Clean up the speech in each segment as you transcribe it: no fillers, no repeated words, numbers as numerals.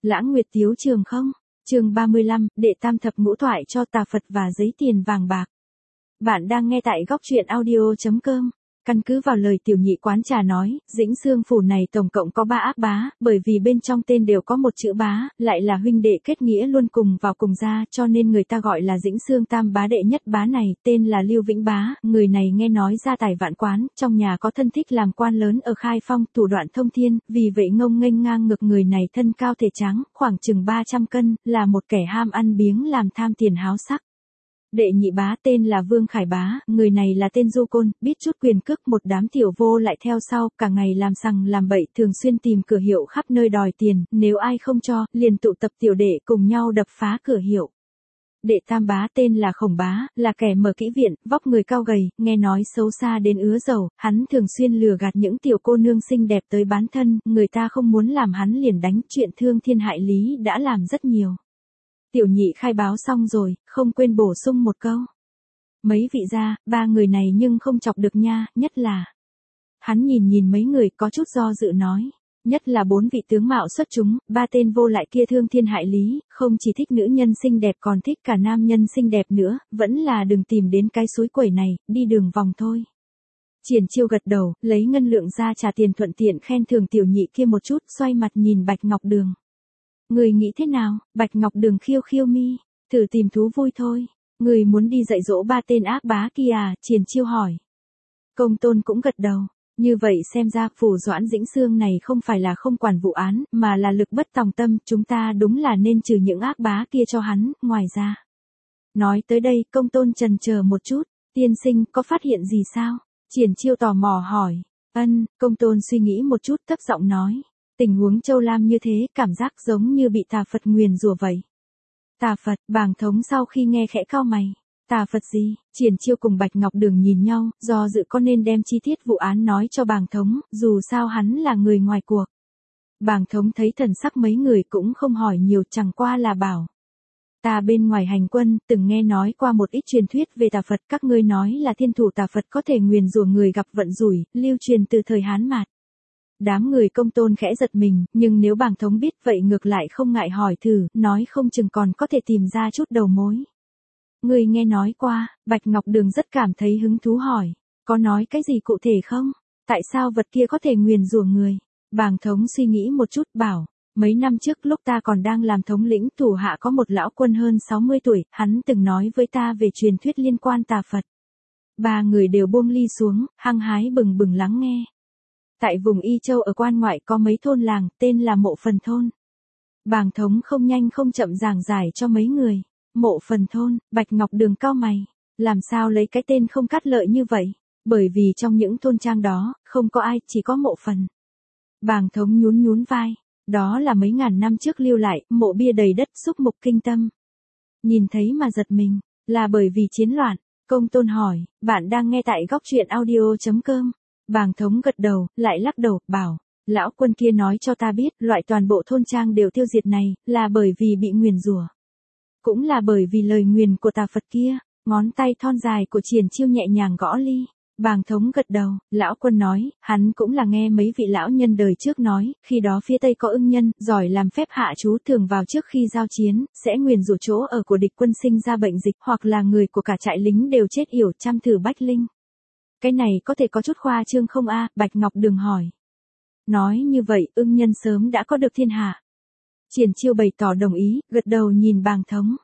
Lãng Nguyệt Tiếu Trường không? Chương 35, đệ tam thập ngũ thoại cho tà Phật và giấy tiền vàng bạc. Bạn đang nghe tại góc truyện audio.com. Căn cứ vào lời tiểu nhị quán trà nói, Dĩnh Xương phủ này tổng cộng có 3 ác bá, bởi vì bên trong tên đều có một chữ bá, lại là huynh đệ kết nghĩa luôn cùng vào cùng ra, cho nên người ta gọi là Dĩnh Xương tam bá. Đệ nhất bá này, tên là Lưu Vĩnh Bá, người này nghe nói gia tài vạn quán, trong nhà có thân thích làm quan lớn ở Khai Phong, thủ đoạn thông thiên, vì vậy ngông nghênh ngang ngực. Người này thân cao thể trắng, khoảng chừng 300 cân, là một kẻ ham ăn biếng làm tham tiền háo sắc. Đệ nhị bá tên là Vương Khải Bá, người này là tên du côn, biết chút quyền cước, một đám tiểu vô lại theo sau, cả ngày làm sằng làm bậy, thường xuyên tìm cửa hiệu khắp nơi đòi tiền, nếu ai không cho, liền tụ tập tiểu đệ cùng nhau đập phá cửa hiệu. Đệ tam bá tên là Khổng Bá, là kẻ mở kỹ viện, vóc người cao gầy, nghe nói xấu xa đến ứa dầu, hắn thường xuyên lừa gạt những tiểu cô nương xinh đẹp tới bán thân, người ta không muốn làm hắn liền đánh, chuyện thương thiên hại lý đã làm rất nhiều. Tiểu nhị khai báo xong rồi, không quên bổ sung một câu. Mấy vị gia, 3 người này nhưng không chọc được nha, nhất là. Hắn nhìn mấy người có chút do dự nói. Nhất là 4 vị tướng mạo xuất chúng, 3 tên vô lại kia thương thiên hại lý, không chỉ thích nữ nhân xinh đẹp còn thích cả nam nhân xinh đẹp nữa, vẫn là đừng tìm đến cái suối quẩy này, đi đường vòng thôi. Triển Chiêu gật đầu, lấy ngân lượng ra trả tiền, thuận tiện khen thưởng tiểu nhị kia một chút, xoay mặt nhìn Bạch Ngọc Đường. Người nghĩ thế nào? Bạch Ngọc Đường khiêu mi, thử tìm thú vui thôi. Người muốn đi dạy dỗ 3 tên ác bá kia à? Triển Chiêu hỏi. Công Tôn cũng gật đầu. Như vậy xem ra phủ Doãn Dĩnh Xương này không phải là không quản vụ án, mà là lực bất tòng tâm, chúng ta đúng là nên trừ những ác bá kia cho hắn, ngoài ra. Nói tới đây, Công Tôn chần chờ một chút, tiên sinh có phát hiện gì sao? Triển Chiêu tò mò hỏi. Công Tôn suy nghĩ một chút, thấp giọng nói. Tình huống Châu Lam như thế, cảm giác giống như bị tà Phật nguyền rủa vậy. Tà Phật? Bàng Thống sau khi nghe khẽ cau mày. Tà Phật gì? Triển Chiêu cùng Bạch Ngọc Đường nhìn nhau, do dự có nên đem chi tiết vụ án nói cho Bàng Thống, dù sao hắn là người ngoài cuộc. Bàng Thống thấy thần sắc mấy người cũng không hỏi nhiều, chẳng qua là bảo. Ta bên ngoài hành quân, từng nghe nói qua một ít truyền thuyết về tà Phật, các ngươi nói là thiên thủ tà Phật có thể nguyền rủa người gặp vận rủi, lưu truyền từ thời Hán Mạt. Đám người Công Tôn khẽ giật mình, nhưng nếu Bàng Thống biết vậy ngược lại không ngại hỏi thử, nói không chừng còn có thể tìm ra chút đầu mối. Người nghe nói qua, Bạch Ngọc Đường rất cảm thấy hứng thú hỏi, có nói cái gì cụ thể không? Tại sao vật kia có thể nguyền rủa người? Bàng Thống suy nghĩ một chút bảo, mấy năm trước lúc ta còn đang làm thống lĩnh, thủ hạ có một lão quân hơn 60 tuổi, hắn từng nói với ta về truyền thuyết liên quan tà Phật. 3 người đều buông ly xuống, hăng hái bừng bừng lắng nghe. Tại vùng Y Châu ở quan ngoại có mấy thôn làng, tên là Mộ Phần Thôn. Bàng Thống không nhanh không chậm giảng giải cho mấy người. Mộ Phần Thôn, Bạch Ngọc Đường cau mày. Làm sao lấy cái tên không cắt lợi như vậy? Bởi vì trong những thôn trang đó, không có ai, chỉ có mộ phần. Bàng Thống nhún vai. Đó là mấy ngàn năm trước lưu lại, mộ bia đầy đất xúc mục kinh tâm. Nhìn thấy mà giật mình, là bởi vì chiến loạn. Công Tôn hỏi, bạn đang nghe tại góc truyện audio.com. Bàng Thống gật đầu, lại lắc đầu, bảo, lão quân kia nói cho ta biết, loại toàn bộ thôn trang đều tiêu diệt này, là bởi vì bị nguyền rủa. Cũng là bởi vì lời nguyền của tà Phật kia. Ngón tay thon dài của Triển Chiêu nhẹ nhàng gõ ly. Bàng Thống gật đầu, lão quân nói, hắn cũng là nghe mấy vị lão nhân đời trước nói, khi đó phía Tây có ưng nhân, giỏi làm phép hạ chú, thường vào trước khi giao chiến, sẽ nguyền rủa chỗ ở của địch quân sinh ra bệnh dịch, hoặc là người của cả trại lính đều chết yểu, trăm thử bách linh. Cái này có thể có chút khoa trương không a? Bạch Ngọc Đường hỏi. Nói như vậy, ưng nhân sớm đã có được thiên hạ. Triển Chiêu bày tỏ đồng ý, gật đầu nhìn Bàng Thống.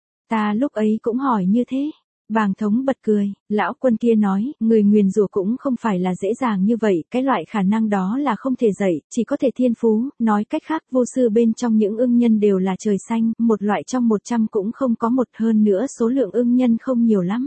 Ta lúc ấy cũng hỏi như thế. Bàng Thống bật cười, lão quân kia nói, người nguyền rủa cũng không phải là dễ dàng như vậy, cái loại khả năng đó là không thể dạy, chỉ có thể thiên phú, nói cách khác vô sư bên trong những ưng nhân đều là trời xanh, một loại trong 100 cũng không có một, hơn nữa số lượng ưng nhân không nhiều lắm.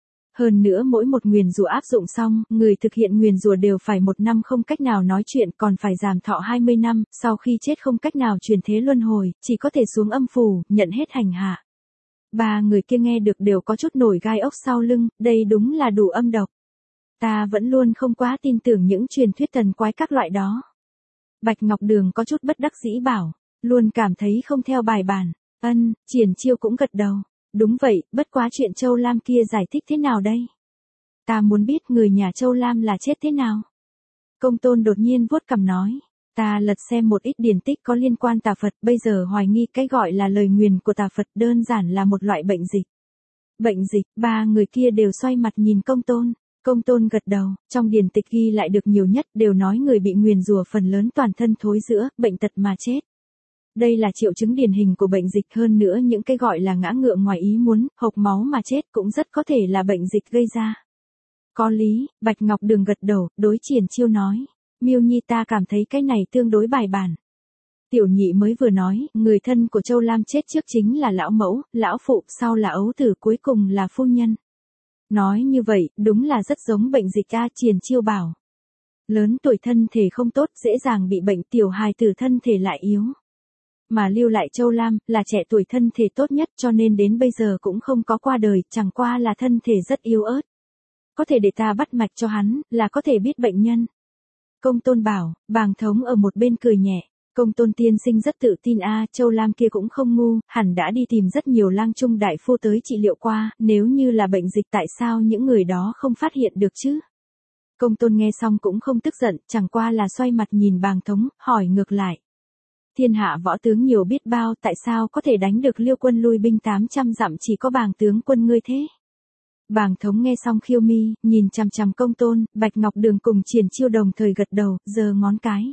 Hơn nữa mỗi một nguyền rủa áp dụng xong, người thực hiện nguyền rủa đều phải 1 năm không cách nào nói chuyện, còn phải giảm thọ 20 năm, sau khi chết không cách nào chuyển thế luân hồi, chỉ có thể xuống âm phủ, nhận hết hành hạ. 3 người kia nghe được đều có chút nổi gai ốc sau lưng, đây đúng là đủ âm độc. Ta vẫn luôn không quá tin tưởng những truyền thuyết thần quái các loại đó. Bạch Ngọc Đường có chút bất đắc dĩ bảo, luôn cảm thấy không theo bài bản. Triển Chiêu cũng gật đầu. Đúng vậy, bất quá chuyện Châu Lam kia giải thích thế nào đây? Ta muốn biết người nhà Châu Lam là chết thế nào? Công Tôn đột nhiên vuốt cằm nói. Ta lật xem một ít điển tích có liên quan tà Phật, bây giờ hoài nghi cái gọi là lời nguyền của tà Phật đơn giản là một loại bệnh dịch. Bệnh dịch, ba người kia đều xoay mặt nhìn Công Tôn. Công Tôn gật đầu, trong điển tịch ghi lại được nhiều nhất đều nói người bị nguyền rủa phần lớn toàn thân thối rữa, bệnh tật mà chết. Đây là triệu chứng điển hình của bệnh dịch, hơn nữa những cái gọi là ngã ngựa ngoài ý muốn, hộc máu mà chết cũng rất có thể là bệnh dịch gây ra. Có lý, Bạch Ngọc Đường gật đầu, đối Triển Chiêu nói. Miêu Nhi ta cảm thấy cái này tương đối bài bản. Tiểu nhị mới vừa nói, người thân của Châu Lam chết trước chính là lão mẫu, lão phụ, sau là ấu tử, cuối cùng là phu nhân. Nói như vậy, đúng là rất giống bệnh dịch a. Triển Chiêu bảo. Lớn tuổi thân thể không tốt, dễ dàng bị bệnh, tiểu hài tử thân thể lại yếu. Mà lưu lại Châu Lam, là trẻ tuổi thân thể tốt nhất cho nên đến bây giờ cũng không có qua đời, chẳng qua là thân thể rất yếu ớt. Có thể để ta bắt mạch cho hắn, là có thể biết bệnh nhân. Công Tôn bảo, Bàng Thống ở một bên cười nhẹ. Công Tôn tiên sinh rất tự tin a. Châu Lam kia cũng không ngu, hẳn đã đi tìm rất nhiều lang trung đại phu tới trị liệu qua, nếu như là bệnh dịch tại sao những người đó không phát hiện được chứ? Công Tôn nghe xong cũng không tức giận, chẳng qua là xoay mặt nhìn Bàng Thống, hỏi ngược lại. Thiên hạ võ tướng nhiều biết bao, tại sao có thể đánh được Liêu quân lui binh 800 dặm chỉ có Bàng tướng quân ngươi thế? Bàng Thống nghe xong khiêu mi, nhìn chằm chằm Công Tôn, Bạch Ngọc Đường cùng Triển Chiêu đồng thời gật đầu, giơ ngón cái.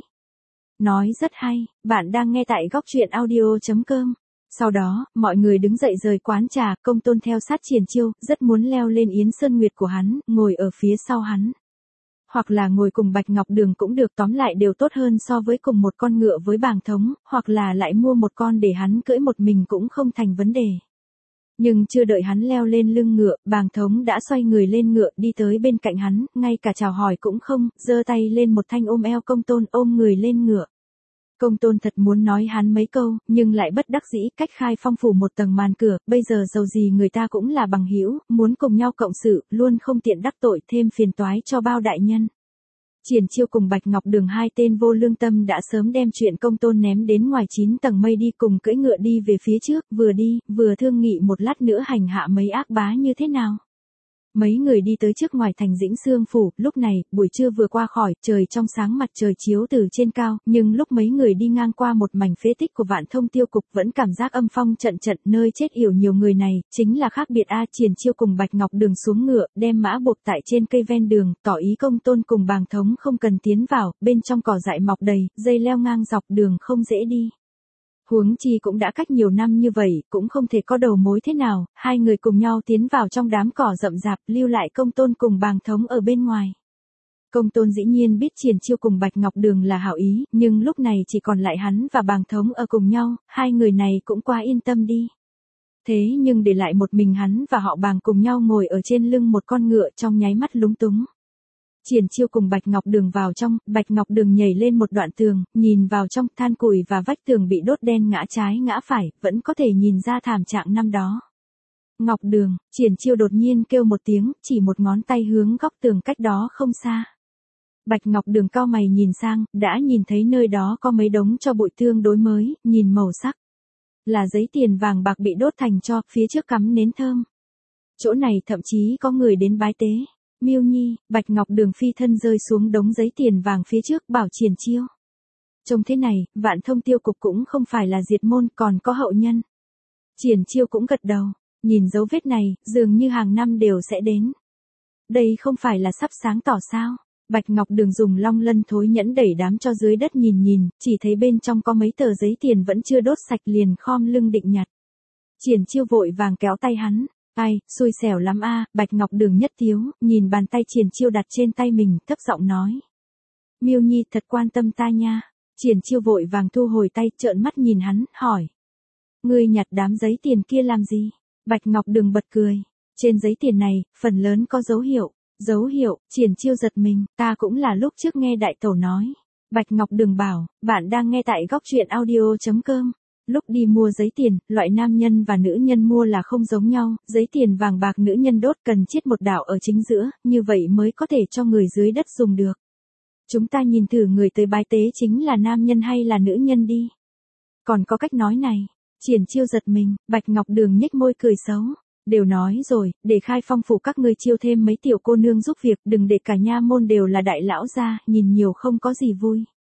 Nói rất hay, bạn đang nghe tại góc truyện audio.com. Sau đó, mọi người đứng dậy rời quán trà, Công Tôn theo sát Triển Chiêu, rất muốn leo lên Yến Sơn Nguyệt của hắn, ngồi ở phía sau hắn. Hoặc là ngồi cùng Bạch Ngọc Đường cũng được, tóm lại đều tốt hơn so với cùng một con ngựa với Bàng Thống, hoặc là lại mua một con để hắn cưỡi một mình cũng không thành vấn đề. Nhưng chưa đợi hắn leo lên lưng ngựa, Bàng Thống đã xoay người lên ngựa đi tới bên cạnh hắn, ngay cả chào hỏi cũng không, giơ tay lên một thanh ôm eo Công Tôn, ôm người lên ngựa. Công Tôn thật muốn nói hắn mấy câu, nhưng lại bất đắc dĩ, cách Khai Phong phủ một tầng màn cửa, bây giờ dầu gì người ta cũng là bằng hữu, muốn cùng nhau cộng sự, luôn không tiện đắc tội thêm phiền toái cho bao đại nhân. Triển Chiêu cùng Bạch Ngọc Đường hai tên vô lương tâm đã sớm đem chuyện Công Tôn ném đến ngoài 9 tầng mây đi, cùng cưỡi ngựa đi về phía trước, vừa đi, vừa thương nghị một lát nữa hành hạ mấy ác bá như thế nào. Mấy người đi tới trước ngoài thành Dĩnh Xương phủ, lúc này, buổi trưa vừa qua khỏi, trời trong sáng, mặt trời chiếu từ trên cao, nhưng lúc mấy người đi ngang qua một mảnh phế tích của Vạn Thông Tiêu cục vẫn cảm giác âm phong trận trận, nơi chết yểu nhiều người này, chính là khác biệt a. Triển Chiêu cùng Bạch Ngọc Đường xuống ngựa, đem mã buộc tại trên cây ven đường, tỏ ý Công Tôn cùng Bàng Thống không cần tiến vào, bên trong cỏ dại mọc đầy, dây leo ngang dọc đường không dễ đi. Huống chi cũng đã cách nhiều năm như vậy, cũng không thể có đầu mối thế nào, hai người cùng nhau tiến vào trong đám cỏ rậm rạp, lưu lại Công Tôn cùng Bàng Thống ở bên ngoài. Công Tôn dĩ nhiên biết Triển Chiêu cùng Bạch Ngọc Đường là hảo ý, nhưng lúc này chỉ còn lại hắn và Bàng Thống ở cùng nhau, hai người này cũng quá yên tâm đi. Thế nhưng để lại một mình hắn và họ Bàng cùng nhau ngồi ở trên lưng một con ngựa, trong nháy mắt lúng túng. Triển Chiêu cùng Bạch Ngọc Đường vào trong, Bạch Ngọc Đường nhảy lên một đoạn tường, nhìn vào trong, than củi và vách tường bị đốt đen ngã trái ngã phải, vẫn có thể nhìn ra thảm trạng năm đó. Ngọc Đường, Triển Chiêu đột nhiên kêu một tiếng, chỉ một ngón tay hướng góc tường cách đó không xa. Bạch Ngọc Đường cau mày nhìn sang, đã nhìn thấy nơi đó có mấy đống tro bụi tương đối mới, nhìn màu sắc. Là giấy tiền vàng bạc bị đốt thành tro, phía trước cắm nến thơm. Chỗ này thậm chí có người đến bái tế. Miêu Nhi, Bạch Ngọc Đường phi thân rơi xuống đống giấy tiền vàng phía trước, bảo Triển Chiêu. Trông thế này, Vạn Thông Tiêu cục cũng không phải là diệt môn, còn có hậu nhân. Triển Chiêu cũng gật đầu, nhìn dấu vết này, dường như hàng năm đều sẽ đến. Đây không phải là sắp sáng tỏ sao? Bạch Ngọc Đường dùng long lân thối nhẫn đẩy đám cho dưới đất nhìn, chỉ thấy bên trong có mấy tờ giấy tiền vẫn chưa đốt sạch, liền khom lưng định nhặt. Triển Chiêu vội vàng kéo tay hắn. Ai, xui xẻo lắm a. Bạch Ngọc Đường nhất thiếu, nhìn bàn tay Triển Chiêu đặt trên tay mình, thấp giọng nói. Miêu Nhi thật quan tâm ta nha. Triển Chiêu vội vàng thu hồi tay, trợn mắt nhìn hắn, hỏi. Ngươi nhặt đám giấy tiền kia làm gì? Bạch Ngọc Đường bật cười. Trên giấy tiền này, phần lớn có dấu hiệu. Dấu hiệu, Triển Chiêu giật mình, ta cũng là lúc trước nghe đại tẩu nói. Bạch Ngọc Đường bảo, bạn đang nghe tại góc truyện audio.com. Lúc đi mua giấy tiền, loại nam nhân và nữ nhân mua là không giống nhau, giấy tiền vàng bạc nữ nhân đốt cần chiết một đạo ở chính giữa, như vậy mới có thể cho người dưới đất dùng được. Chúng ta nhìn thử người tới bái tế chính là nam nhân hay là nữ nhân đi. Còn có cách nói này, Triển Chiêu giật mình, Bạch Ngọc Đường nhếch môi cười xấu. Đều nói rồi, để Khai Phong phủ các ngươi chiêu thêm mấy tiểu cô nương giúp việc, đừng để cả nha môn đều là đại lão gia, nhìn nhiều không có gì vui.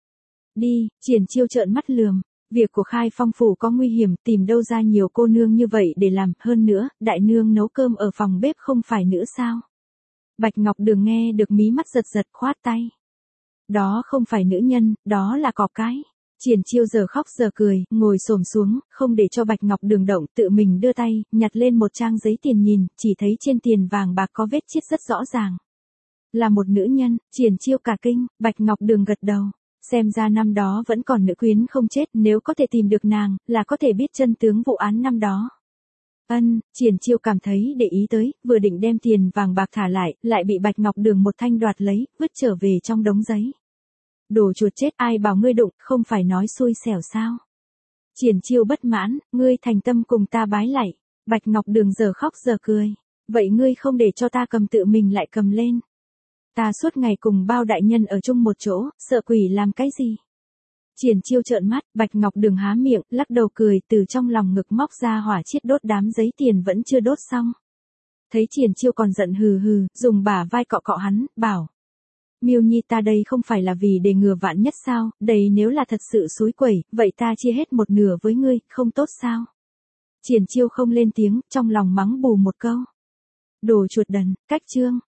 Đi, Triển Chiêu trợn mắt lườm. Việc của Khai Phong phủ có nguy hiểm, tìm đâu ra nhiều cô nương như vậy để làm, hơn nữa, đại nương nấu cơm ở phòng bếp không phải nữa sao? Bạch Ngọc Đường nghe được mí mắt giật giật khoát tay. Đó không phải nữ nhân, đó là cọp cái. Triển Chiêu giờ khóc giờ cười, ngồi xổm xuống, không để cho Bạch Ngọc Đường động, tự mình đưa tay, nhặt lên một trang giấy tiền nhìn, chỉ thấy trên tiền vàng bạc có vết chiết rất rõ ràng. Là một nữ nhân. Triển Chiêu cả kinh, Bạch Ngọc Đường gật đầu. Xem ra năm đó vẫn còn nữ quyến không chết, nếu có thể tìm được nàng, là có thể biết chân tướng vụ án năm đó. Triển Chiêu cảm thấy để ý tới, vừa định đem tiền vàng bạc thả lại bị Bạch Ngọc Đường một thanh đoạt lấy, vứt trở về trong đống giấy. Đồ chuột chết, ai bảo ngươi đụng, không phải nói xui xẻo sao? Triển Chiêu bất mãn, ngươi thành tâm cùng ta bái lạy. Bạch Ngọc Đường giờ khóc giờ cười. Vậy ngươi không để cho ta cầm tự mình lại cầm lên. Ta suốt ngày cùng bao đại nhân ở chung một chỗ, sợ quỷ làm cái gì? Triển Chiêu trợn mắt, Bạch Ngọc Đường há miệng, lắc đầu cười, từ trong lòng ngực móc ra hỏa chiết đốt đám giấy tiền vẫn chưa đốt xong. Thấy Triển Chiêu còn giận hừ hừ, dùng bả vai cọ cọ hắn, bảo. Miêu Nhi, ta đây không phải là vì để ngừa vạn nhất sao, đây nếu là thật sự xúi quẩy, vậy ta chia hết một nửa với ngươi, không tốt sao? Triển Chiêu không lên tiếng, trong lòng mắng bù một câu. Đồ chuột đần, cách chương.